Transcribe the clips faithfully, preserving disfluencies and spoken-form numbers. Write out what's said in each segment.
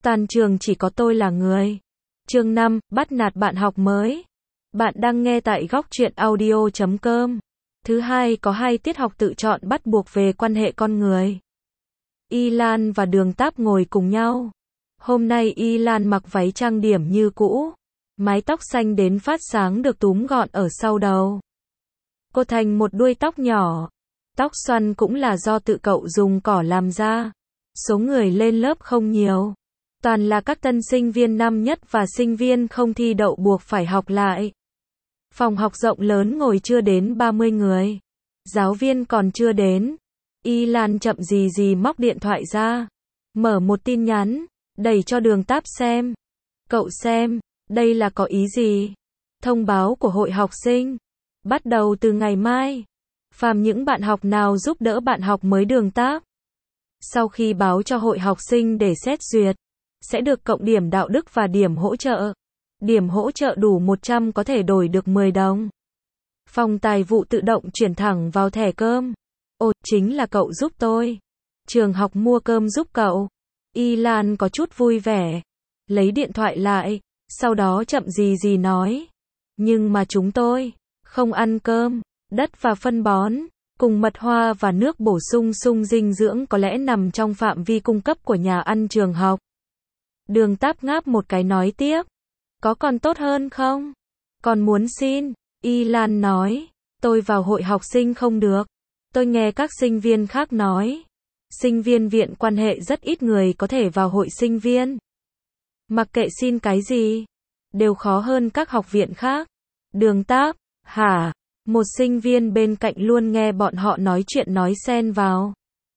Toàn trường chỉ có tôi là người. Chương năm, bắt nạt bạn học mới. Bạn đang nghe tại góc truyện audio chấm com. Thứ hai có hai tiết học tự chọn bắt buộc về quan hệ con người. Y Lan và Đường Táp ngồi cùng nhau. Hôm nay Y Lan mặc váy trang điểm như cũ. Mái tóc xanh đến phát sáng được túm gọn ở sau đầu. Cô thành một đuôi tóc nhỏ. Tóc xoăn cũng là do tự cậu dùng cỏ làm ra. Số người lên lớp không nhiều. Toàn là các tân sinh viên năm nhất và sinh viên không thi đậu buộc phải học lại. Phòng học rộng lớn ngồi chưa đến ba mươi người. Giáo viên còn chưa đến. Y Lan chậm gì gì móc điện thoại ra. Mở một tin nhắn. Đẩy cho Đường Táp xem. Cậu xem. Đây là có ý gì? Thông báo của hội học sinh. Bắt đầu từ ngày mai. Phàm những bạn học nào giúp đỡ bạn học mới Đường Táp. Sau khi báo cho hội học sinh để xét duyệt, sẽ được cộng điểm đạo đức và điểm hỗ trợ. Điểm hỗ trợ đủ một trăm có thể đổi được mười đồng. Phòng tài vụ tự động chuyển thẳng vào thẻ cơm. Ồ, chính là cậu giúp tôi. Trường học mua cơm giúp cậu. Y Lan có chút vui vẻ. Lấy điện thoại lại, sau đó chậm gì gì nói. Nhưng mà chúng tôi không ăn cơm, đất và phân bón, cùng mật hoa và nước bổ sung sung dinh dưỡng có lẽ nằm trong phạm vi cung cấp của nhà ăn trường học. Đường Táp ngáp một cái nói tiếp. Có còn tốt hơn không? Còn muốn xin. Y Lan nói. Tôi vào hội học sinh không được. Tôi nghe các sinh viên khác nói. Sinh viên viện quan hệ rất ít người có thể vào hội sinh viên. Mặc kệ xin cái gì, đều khó hơn các học viện khác. Đường Táp. Hả? Một sinh viên bên cạnh luôn nghe bọn họ nói chuyện nói xen vào.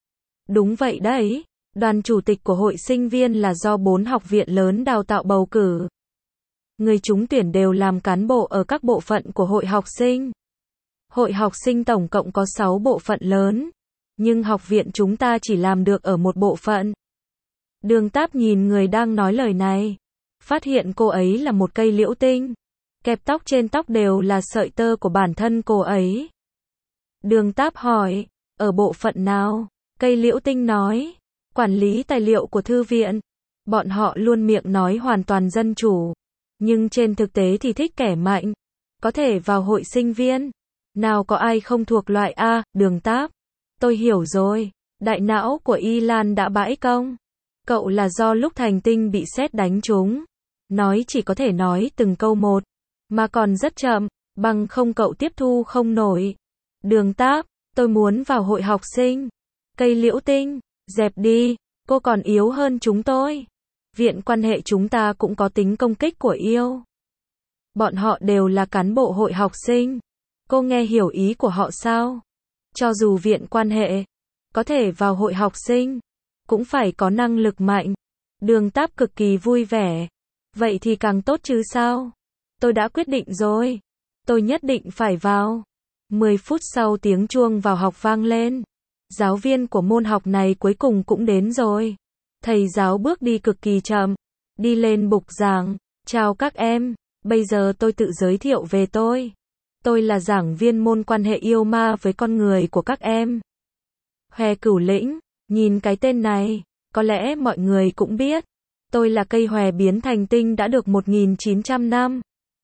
Đúng vậy đấy. Đoàn chủ tịch của hội sinh viên là do bốn học viện lớn đào tạo bầu cử. Người trúng tuyển đều làm cán bộ ở các bộ phận của hội học sinh. Hội học sinh tổng cộng có sáu bộ phận lớn. Nhưng học viện chúng ta chỉ làm được ở một bộ phận. Đường Táp nhìn người đang nói lời này. Phát hiện cô ấy là một cây liễu tinh. Kẹp tóc trên tóc đều là sợi tơ của bản thân cô ấy. Đường Táp hỏi. Ở bộ phận nào? Cây liễu tinh nói. Quản lý tài liệu của thư viện. Bọn họ luôn miệng nói hoàn toàn dân chủ. Nhưng trên thực tế thì thích kẻ mạnh. Có thể vào hội sinh viên. Nào có ai không thuộc loại A, Đường Táp. Tôi hiểu rồi. Đại não của Y Lan đã bãi công. Cậu là do lúc thành tinh bị sét đánh trúng. Nói chỉ có thể nói từng câu một. Mà còn rất chậm. Bằng không cậu tiếp thu không nổi. Đường Táp. Tôi muốn vào hội học sinh. Cây liễu tinh. Dẹp đi. Cô còn yếu hơn chúng tôi. Viện quan hệ chúng ta cũng có tính công kích của yêu. Bọn họ đều là cán bộ hội học sinh. Cô nghe hiểu ý của họ sao? Cho dù viện quan hệ có thể vào hội học sinh, cũng phải có năng lực mạnh. Đường Táp cực kỳ vui vẻ. Vậy thì càng tốt chứ sao? Tôi đã quyết định rồi. Tôi nhất định phải vào. mười phút sau tiếng chuông vào học vang lên. Giáo viên của môn học này cuối cùng cũng đến rồi. Thầy giáo bước đi cực kỳ chậm. Đi lên bục giảng. Chào các em. Bây giờ tôi tự giới thiệu về tôi. Tôi là giảng viên môn quan hệ yêu ma với con người của các em. Hòe Cửu Lĩnh. Nhìn cái tên này, có lẽ mọi người cũng biết. Tôi là cây hòe biến thành tinh đã được một nghìn chín trăm năm.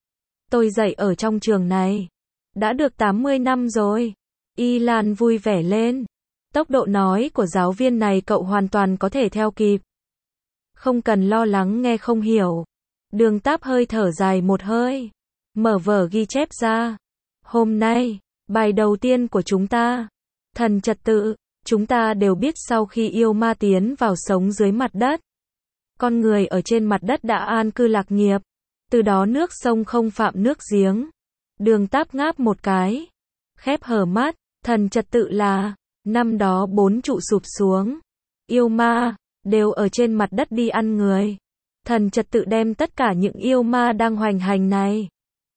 Tôi dạy ở trong trường này. Đã được tám mươi năm rồi. Y Lan vui vẻ lên. Tốc độ nói của giáo viên này cậu hoàn toàn có thể theo kịp. Không cần lo lắng nghe không hiểu. Đường Táp hơi thở dài một hơi. Mở vở ghi chép ra. Hôm nay, bài đầu tiên của chúng ta. Thần trật tự. Chúng ta đều biết sau khi yêu ma tiến vào sống dưới mặt đất. Con người ở trên mặt đất đã an cư lạc nghiệp. Từ đó nước sông không phạm nước giếng. Đường Táp ngáp một cái. Khép hờ mắt. Thần trật tự là. Năm đó bốn trụ sụp xuống. Yêu ma đều ở trên mặt đất đi ăn người. Thần trật tự đem tất cả những yêu ma đang hoành hành này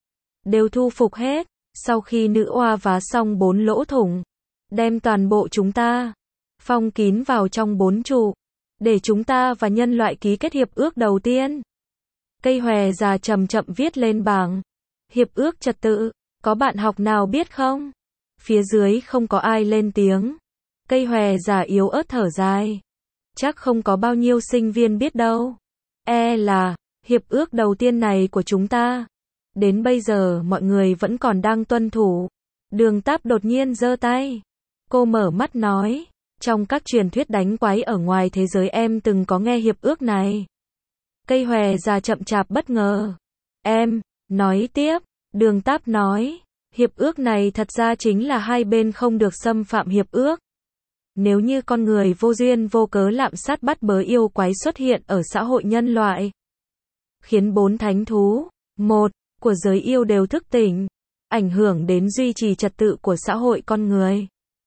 đều thu phục hết. Sau khi nữ oa vá xong bốn lỗ thủng, đem toàn bộ chúng ta phong kín vào trong bốn trụ, để chúng ta và nhân loại ký kết hiệp ước đầu tiên. Cây hòe già chậm chậm viết lên bảng. Hiệp ước trật tự, có bạn học nào biết không? Phía dưới không có ai lên tiếng. Cây hòe già yếu ớt thở dài. Chắc không có bao nhiêu sinh viên biết đâu. E là, hiệp ước đầu tiên này của chúng ta, đến bây giờ mọi người vẫn còn đang tuân thủ. Đường Táp đột nhiên giơ tay. Cô mở mắt nói, trong các truyền thuyết đánh quái ở ngoài thế giới em từng có nghe hiệp ước này. Cây hòe già chậm chạp bất ngờ. Em, nói tiếp, Đường Táp nói, hiệp ước này thật ra chính là hai bên không được xâm phạm hiệp ước. Nếu như con người vô duyên vô cớ lạm sát bắt bớ yêu quái xuất hiện ở xã hội nhân loại, khiến bốn thánh thú, một, của giới yêu đều thức tỉnh, ảnh hưởng đến duy trì trật tự của xã hội con người,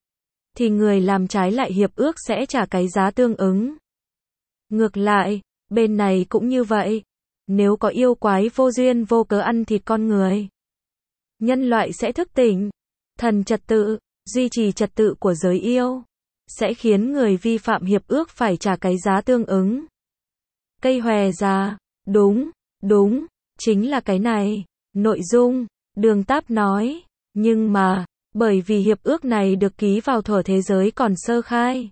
thì người làm trái lại hiệp ước sẽ trả cái giá tương ứng. Ngược lại, bên này cũng như vậy. Nếu có yêu quái vô duyên vô cớ ăn thịt con người, nhân loại sẽ thức tỉnh, thần trật tự, duy trì trật tự của giới yêu, sẽ khiến người vi phạm hiệp ước phải trả cái giá tương ứng. Cây hòe già, đúng, đúng, chính là cái này. Nội dung, Đường Táp nói, nhưng mà, bởi vì hiệp ước này được ký vào thuở thế giới còn sơ khai,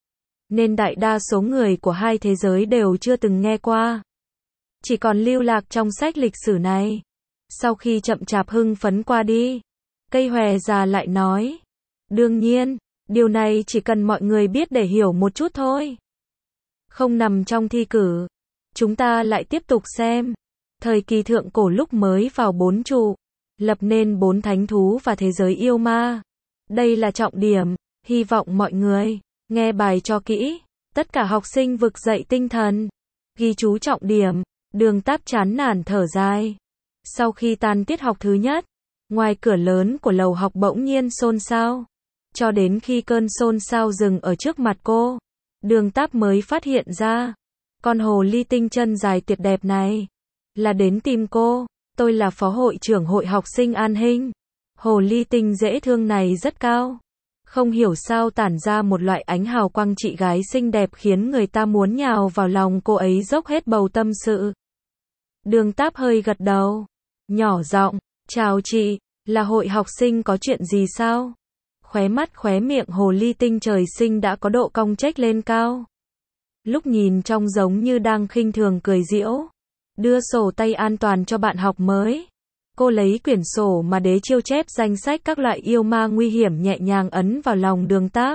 nên đại đa số người của hai thế giới đều chưa từng nghe qua. Chỉ còn lưu lạc trong sách lịch sử này. Sau khi chậm chạp hưng phấn qua đi, cây hòe già lại nói, đương nhiên, điều này chỉ cần mọi người biết để hiểu một chút thôi. Không nằm trong thi cử. Chúng ta lại tiếp tục xem. Thời kỳ thượng cổ lúc mới vào bốn trụ, lập nên bốn thánh thú và thế giới yêu ma. Đây là trọng điểm, hy vọng mọi người nghe bài cho kỹ. Tất cả học sinh vực dậy tinh thần, ghi chú trọng điểm. Đường Táp chán nản thở dài. Sau khi tan tiết học thứ nhất, ngoài cửa lớn của lầu học bỗng nhiên xôn xao. Cho đến khi cơn xôn xao dừng ở trước mặt cô, Đường Táp mới phát hiện ra, con hồ ly tinh chân dài tuyệt đẹp này là đến tìm cô. Tôi là phó hội trưởng hội học sinh An Hinh. Hồ ly tinh dễ thương này rất cao, không hiểu sao tản ra một loại ánh hào quang chị gái xinh đẹp khiến người ta muốn nhào vào lòng cô ấy dốc hết bầu tâm sự. Đường Táp hơi gật đầu, nhỏ giọng, chào chị, là hội học sinh có chuyện gì sao? Khóe mắt khóe miệng hồ ly tinh trời sinh đã có độ cong chếch lên cao. Lúc nhìn trông giống như đang khinh thường cười giễu. Đưa sổ tay an toàn cho bạn học mới. Cô lấy quyển sổ mà đế chiêu chép danh sách các loại yêu ma nguy hiểm nhẹ nhàng ấn vào lòng Đường Táp.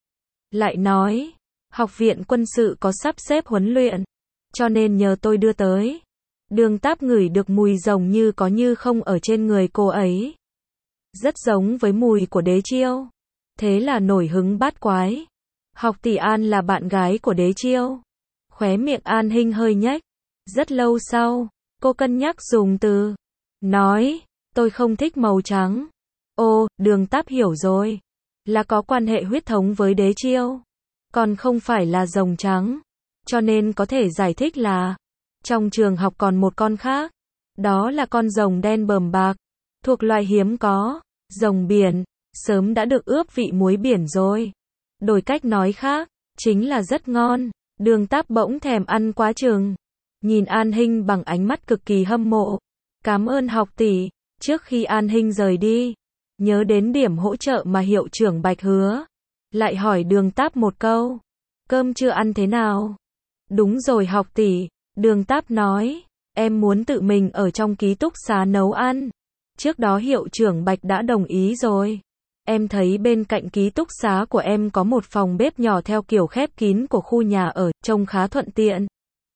Lại nói, học viện quân sự có sắp xếp huấn luyện, cho nên nhờ tôi đưa tới. Đường Táp ngửi được mùi rồng như có như không ở trên người cô ấy. Rất giống với mùi của đế chiêu. Thế là nổi hứng bát quái. Học tỷ An là bạn gái của đế chiêu. Khóe miệng An Hinh hơi nhếch. Rất lâu sau, cô cân nhắc dùng từ. Nói, tôi không thích màu trắng. Ô, Đường Táp hiểu rồi. Là có quan hệ huyết thống với đế chiêu. Còn không phải là rồng trắng. Cho nên có thể giải thích là, trong trường học còn một con khác. Đó là con rồng đen bờm bạc. Thuộc loài hiếm có. Rồng biển. Sớm đã được ướp vị muối biển rồi. Đổi cách nói khác, chính là rất ngon. Đường Táp bỗng thèm ăn quá chừng. Nhìn An Hinh bằng ánh mắt cực kỳ hâm mộ. Cảm ơn học tỷ. Trước khi An Hinh rời đi, nhớ đến điểm hỗ trợ mà hiệu trưởng Bạch hứa. Lại hỏi Đường Táp một câu. Cơm chưa ăn thế nào? Đúng rồi học tỷ. Đường Táp nói. Em muốn tự mình ở trong ký túc xá nấu ăn. Trước đó hiệu trưởng Bạch đã đồng ý rồi. Em thấy bên cạnh ký túc xá của em có một phòng bếp nhỏ theo kiểu khép kín của khu nhà ở, trông khá thuận tiện.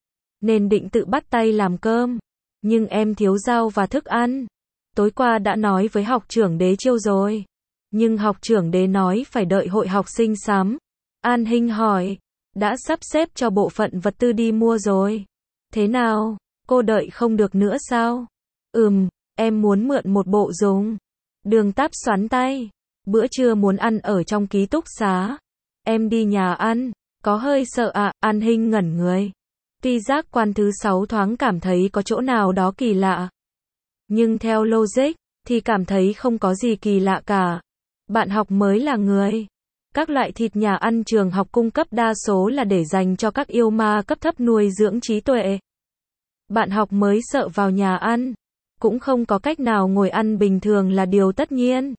Nên định tự bắt tay làm cơm. Nhưng em thiếu rau và thức ăn. Tối qua đã nói với học trưởng đế chiêu rồi. Nhưng học trưởng đế nói phải đợi hội học sinh sắm. An Hinh hỏi. Đã sắp xếp cho bộ phận vật tư đi mua rồi. Thế nào? Cô đợi không được nữa sao? Ừm, em muốn mượn một bộ dùng. Đường Táp xoắn tay. Bữa trưa muốn ăn ở trong ký túc xá. Em đi nhà ăn. Có hơi sợ ạ. À, An Hinh ngẩn người. Tuy giác quan thứ sáu thoáng cảm thấy có chỗ nào đó kỳ lạ. Nhưng theo logic, thì cảm thấy không có gì kỳ lạ cả. Bạn học mới là người. Các loại thịt nhà ăn trường học cung cấp đa số là để dành cho các yêu ma cấp thấp nuôi dưỡng trí tuệ. Bạn học mới sợ vào nhà ăn. Cũng không có cách nào ngồi ăn bình thường là điều tất nhiên.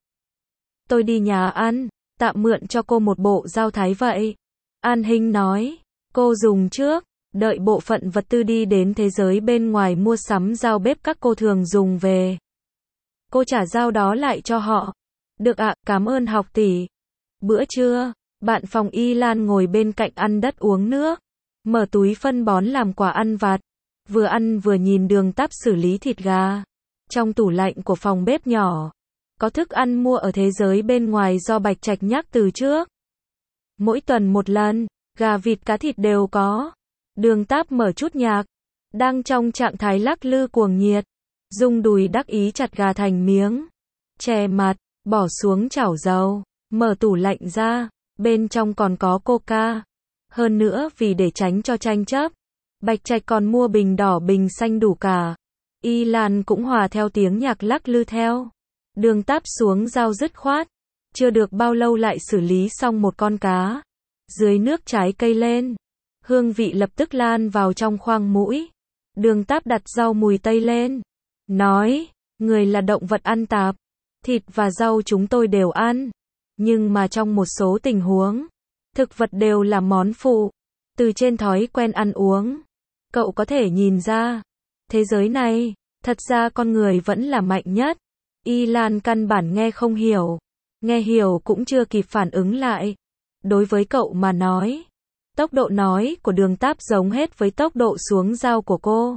Tôi đi nhà ăn, tạm mượn cho cô một bộ dao thái vậy. An Hinh nói. Cô dùng trước. Đợi bộ phận vật tư đi đến thế giới bên ngoài mua sắm dao bếp các cô thường dùng về. Cô trả dao đó lại cho họ. Được ạ, cảm ơn học tỷ. Bữa trưa, bạn phòng Y Lan ngồi bên cạnh ăn đất uống nước. Mở túi phân bón làm quà ăn vặt. Vừa ăn vừa nhìn Đường Táp xử lý thịt gà. Trong tủ lạnh của phòng bếp nhỏ, có thức ăn mua ở thế giới bên ngoài do Bạch Trạch nhắc từ trước. Mỗi tuần một lần, gà vịt cá thịt đều có. Đường Táp mở chút nhạc. Đang trong trạng thái lắc lư cuồng nhiệt. Dung đùi đắc ý chặt gà thành miếng. Che mặt, bỏ xuống chảo dầu. Mở tủ lạnh ra. Bên trong còn có coca. Hơn nữa vì để tránh cho tranh chấp, Bạch Trạch còn mua bình đỏ bình xanh đủ cả. Y Lan cũng hòa theo tiếng nhạc lắc lư theo. Đường Táp xuống dao dứt khoát. Chưa được bao lâu lại xử lý xong một con cá. Dưới nước trái cây lên. Hương vị lập tức lan vào trong khoang mũi. Đường Táp đặt rau mùi tây lên. Nói, người là động vật ăn tạp. Thịt và rau chúng tôi đều ăn. Nhưng mà trong một số tình huống, thực vật đều là món phụ. Từ trên thói quen ăn uống, cậu có thể nhìn ra. Thế giới này, thật ra con người vẫn là mạnh nhất. Y Lan căn bản nghe không hiểu. Nghe hiểu cũng chưa kịp phản ứng lại. Đối với cậu mà nói, tốc độ nói của Đường Táp giống hết với tốc độ xuống dao của cô.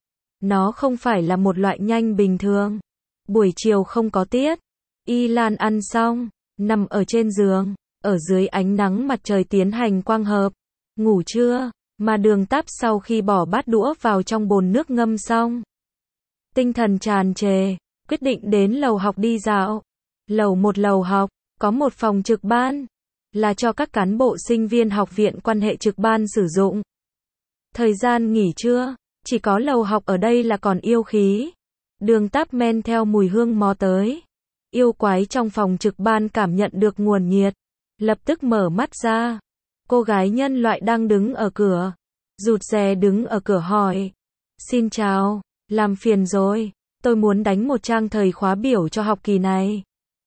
Nó không phải là một loại nhanh bình thường. Buổi chiều không có tiết. Y Lan ăn xong, nằm ở trên giường, ở dưới ánh nắng mặt trời tiến hành quang hợp. Ngủ trưa, mà Đường Táp sau khi bỏ bát đũa vào trong bồn nước ngâm xong. Tinh thần tràn trề, quyết định đến lầu học đi dạo. Lầu một lầu học, có một phòng trực ban, là cho các cán bộ sinh viên học viện quan hệ trực ban sử dụng. Thời gian nghỉ trưa, chỉ có lầu học ở đây là còn yêu khí. Đường Táp men theo mùi hương mò tới. Yêu quái trong phòng trực ban cảm nhận được nguồn nhiệt. Lập tức mở mắt ra. Cô gái nhân loại đang đứng ở cửa. Rụt rè đứng ở cửa hỏi. Xin chào, làm phiền rồi. Tôi muốn đánh một trang thời khóa biểu cho học kỳ này.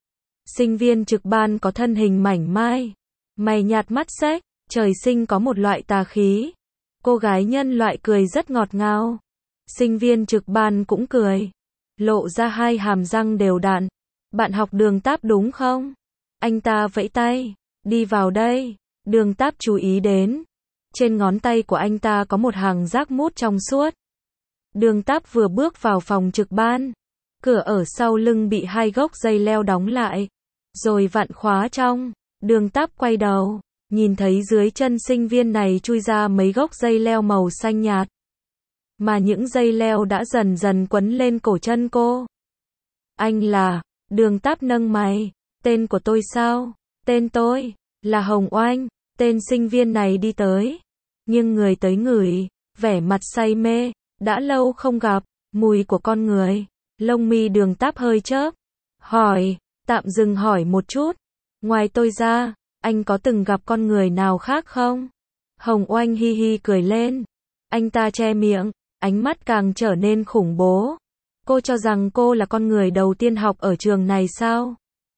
Sinh viên trực ban có thân hình mảnh mai. Mày nhạt mắt xếch, trời sinh có một loại tà khí. Cô gái nhân loại cười rất ngọt ngào. Sinh viên trực ban cũng cười. Lộ ra hai hàm răng đều đặn. Bạn học Đường Táp đúng không? Anh ta vẫy tay. Đi vào đây. Đường Táp chú ý đến. Trên ngón tay của anh ta có một hàng rác mút trong suốt. Đường Táp vừa bước vào phòng trực ban. Cửa ở sau lưng bị hai gốc dây leo đóng lại. Rồi vặn khóa trong. Đường Táp quay đầu. Nhìn thấy dưới chân sinh viên này chui ra mấy gốc dây leo màu xanh nhạt. Mà những dây leo đã dần dần quấn lên cổ chân cô. Anh là... Đường Táp nâng mày. Tên của tôi sao? Tên tôi là Hồng Oanh. Tên sinh viên này đi tới. Nhưng người tới ngửi. Vẻ mặt say mê. Đã lâu không gặp. Mùi của con người. Lông mi Đường Táp hơi chớp. Hỏi. Tạm dừng hỏi một chút. Ngoài tôi ra, anh có từng gặp con người nào khác không? Hồng Oanh hi hi cười lên. Anh ta che miệng. Ánh mắt càng trở nên khủng bố. Cô cho rằng cô là con người đầu tiên học ở trường này sao?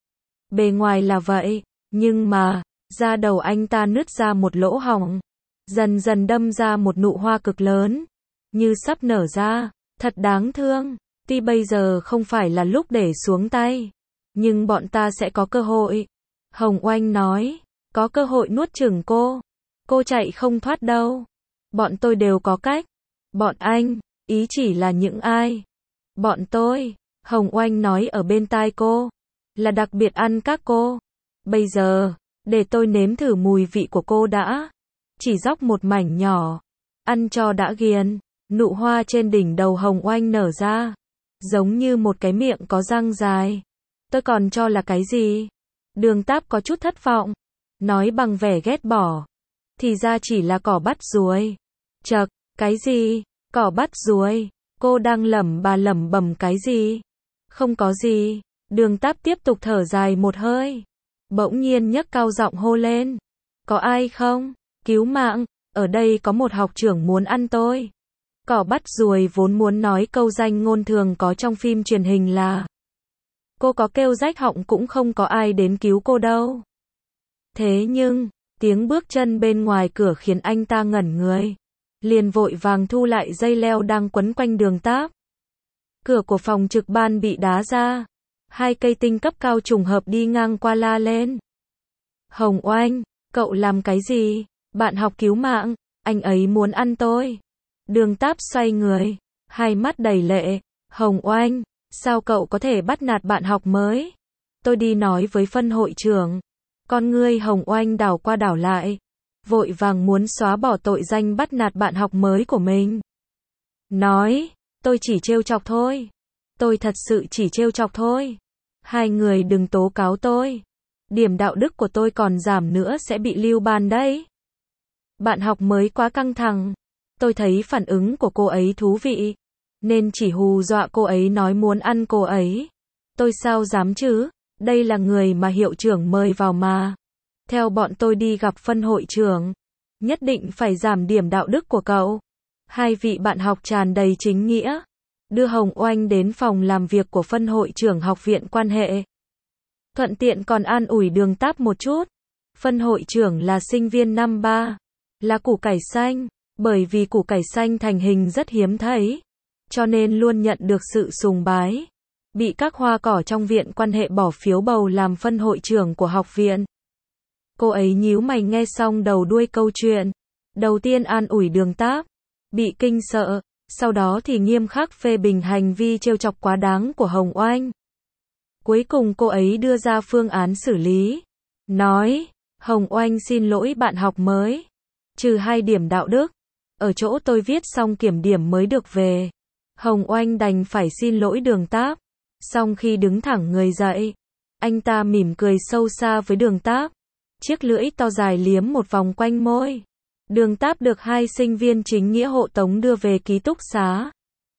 Bề ngoài là vậy, nhưng mà, da đầu anh ta nứt ra một lỗ hổng. Dần dần đâm ra một nụ hoa cực lớn. Như sắp nở ra, thật đáng thương. Tuy bây giờ không phải là lúc để xuống tay. Nhưng bọn ta sẽ có cơ hội. Hồng Oanh nói, có cơ hội nuốt chửng cô. Cô chạy không thoát đâu. Bọn tôi đều có cách. Bọn anh, ý chỉ là những ai? Bọn tôi, Hồng Oanh nói ở bên tai cô, là đặc biệt ăn các cô. Bây giờ, để tôi nếm thử mùi vị của cô đã. Chỉ dóc một mảnh nhỏ. Ăn cho đã ghiền. Nụ hoa trên đỉnh đầu Hồng Oanh nở ra. Giống như một cái miệng có răng dài. Tôi còn cho là cái gì? Đường Táp có chút thất vọng. Nói bằng vẻ ghét bỏ. Thì ra chỉ là cỏ bắt ruồi. Chậc, cái gì? Cỏ bắt ruồi. Cô đang lẩm bà lẩm bẩm cái gì? Không có gì. Đường Táp tiếp tục thở dài một hơi. Bỗng nhiên nhấc cao giọng hô lên. Có ai không? Cứu mạng, ở đây có một học trưởng muốn ăn tôi. Cỏ bắt ruồi vốn muốn nói câu danh ngôn thường có trong phim truyền hình là cô có kêu rách họng cũng không có ai đến cứu cô đâu. Thế nhưng, tiếng bước chân bên ngoài cửa khiến anh ta ngẩn người. liền vội vàng thu lại dây leo đang quấn quanh Đường Táp. Cửa của phòng trực ban bị đá ra. Hai cây tinh cấp cao trùng hợp đi ngang qua la lên. Hồng Oanh, cậu làm cái gì? Bạn học cứu mạng, anh ấy muốn ăn tôi. Đường Táp xoay người, hai mắt đầy lệ. Hồng Oanh, sao cậu có thể bắt nạt bạn học mới? Tôi đi nói với phân hội trưởng. Con ngươi Hồng Oanh đảo qua đảo lại, vội vàng muốn xóa bỏ tội danh bắt nạt bạn học mới của mình. Nói, tôi chỉ trêu chọc thôi. Tôi thật sự chỉ trêu chọc thôi. Hai người đừng tố cáo tôi. Điểm đạo đức của tôi còn giảm nữa sẽ bị lưu ban đấy. Bạn học mới quá căng thẳng. Tôi thấy phản ứng của cô ấy thú vị, nên chỉ hù dọa cô ấy nói muốn ăn cô ấy. Tôi sao dám chứ? Đây là người mà hiệu trưởng mời vào mà. Theo bọn tôi đi gặp phân hội trưởng. Nhất định phải giảm điểm đạo đức của cậu. Hai vị bạn học tràn đầy chính nghĩa. Đưa Hồng Oanh đến phòng làm việc của phân hội trưởng học viện quan hệ. Thuận tiện còn an ủi Đường Táp một chút. Phân hội trưởng là sinh viên năm ba. Là củ cải xanh. Bởi vì củ cải xanh thành hình rất hiếm thấy. Cho nên luôn nhận được sự sùng bái. Bị các hoa cỏ trong viện quan hệ bỏ phiếu bầu làm phân hội trưởng của học viện. Cô ấy nhíu mày nghe xong đầu đuôi câu chuyện. Đầu tiên an ủi Đường Táp. Bị kinh sợ. Sau đó thì nghiêm khắc phê bình hành vi trêu chọc quá đáng của Hồng Oanh. Cuối cùng cô ấy đưa ra phương án xử lý. Nói, Hồng Oanh xin lỗi bạn học mới. Trừ hai điểm đạo đức. Ở chỗ tôi viết xong kiểm điểm mới được về. Hồng Oanh đành phải xin lỗi Đường Táp. Xong khi đứng thẳng người dậy, anh ta mỉm cười sâu xa với Đường Táp. Chiếc lưỡi to dài liếm một vòng quanh môi. Đường Táp được hai sinh viên chính nghĩa hộ tống đưa về ký túc xá.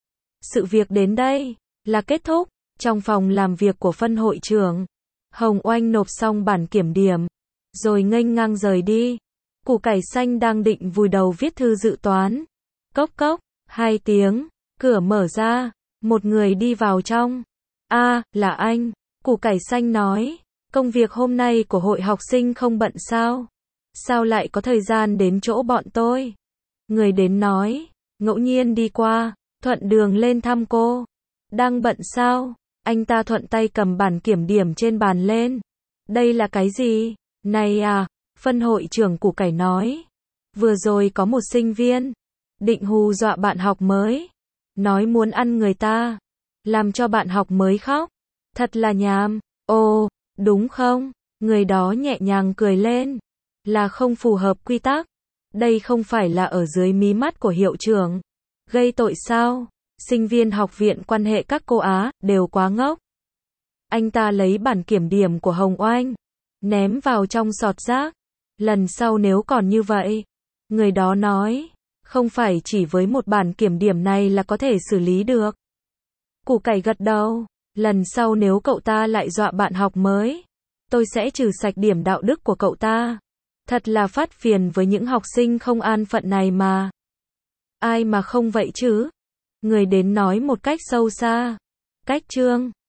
Sự việc đến đây là kết thúc. Trong phòng làm việc của phân hội trưởng, Hồng Oanh nộp xong bản kiểm điểm, rồi nghênh ngang rời đi. Củ cải xanh đang định vùi đầu viết thư dự toán. Cốc cốc, hai tiếng, cửa mở ra, một người đi vào trong. A, à, là anh. Củ cải xanh nói, công việc hôm nay của hội học sinh không bận sao? Sao lại có thời gian đến chỗ bọn tôi? Người đến nói, ngẫu nhiên đi qua, thuận đường lên thăm cô. Đang bận sao? Anh ta thuận tay cầm bản kiểm điểm trên bàn lên. Đây là cái gì? Này à, phân hội trưởng củ cải nói. Vừa rồi có một sinh viên định hù dọa bạn học mới. Nói muốn ăn người ta. Làm cho bạn học mới khóc. Thật là nhàm. Ồ, đúng không? Người đó nhẹ nhàng cười lên. Là không phù hợp quy tắc. Đây không phải là ở dưới mí mắt của hiệu trưởng. Gây tội sao? Sinh viên học viện quan hệ các cô Á đều quá ngốc. Anh ta lấy bản kiểm điểm của Hồng Oanh, ném vào trong sọt rác. Lần sau nếu còn như vậy, người đó nói, không phải chỉ với một bản kiểm điểm này là có thể xử lý được. Củ cải gật đầu, lần sau nếu cậu ta lại dọa bạn học mới, tôi sẽ trừ sạch điểm đạo đức của cậu ta. Thật là phát phiền với những học sinh không an phận này mà. Ai mà không vậy chứ? Người đến nói một cách sâu xa. Cách chương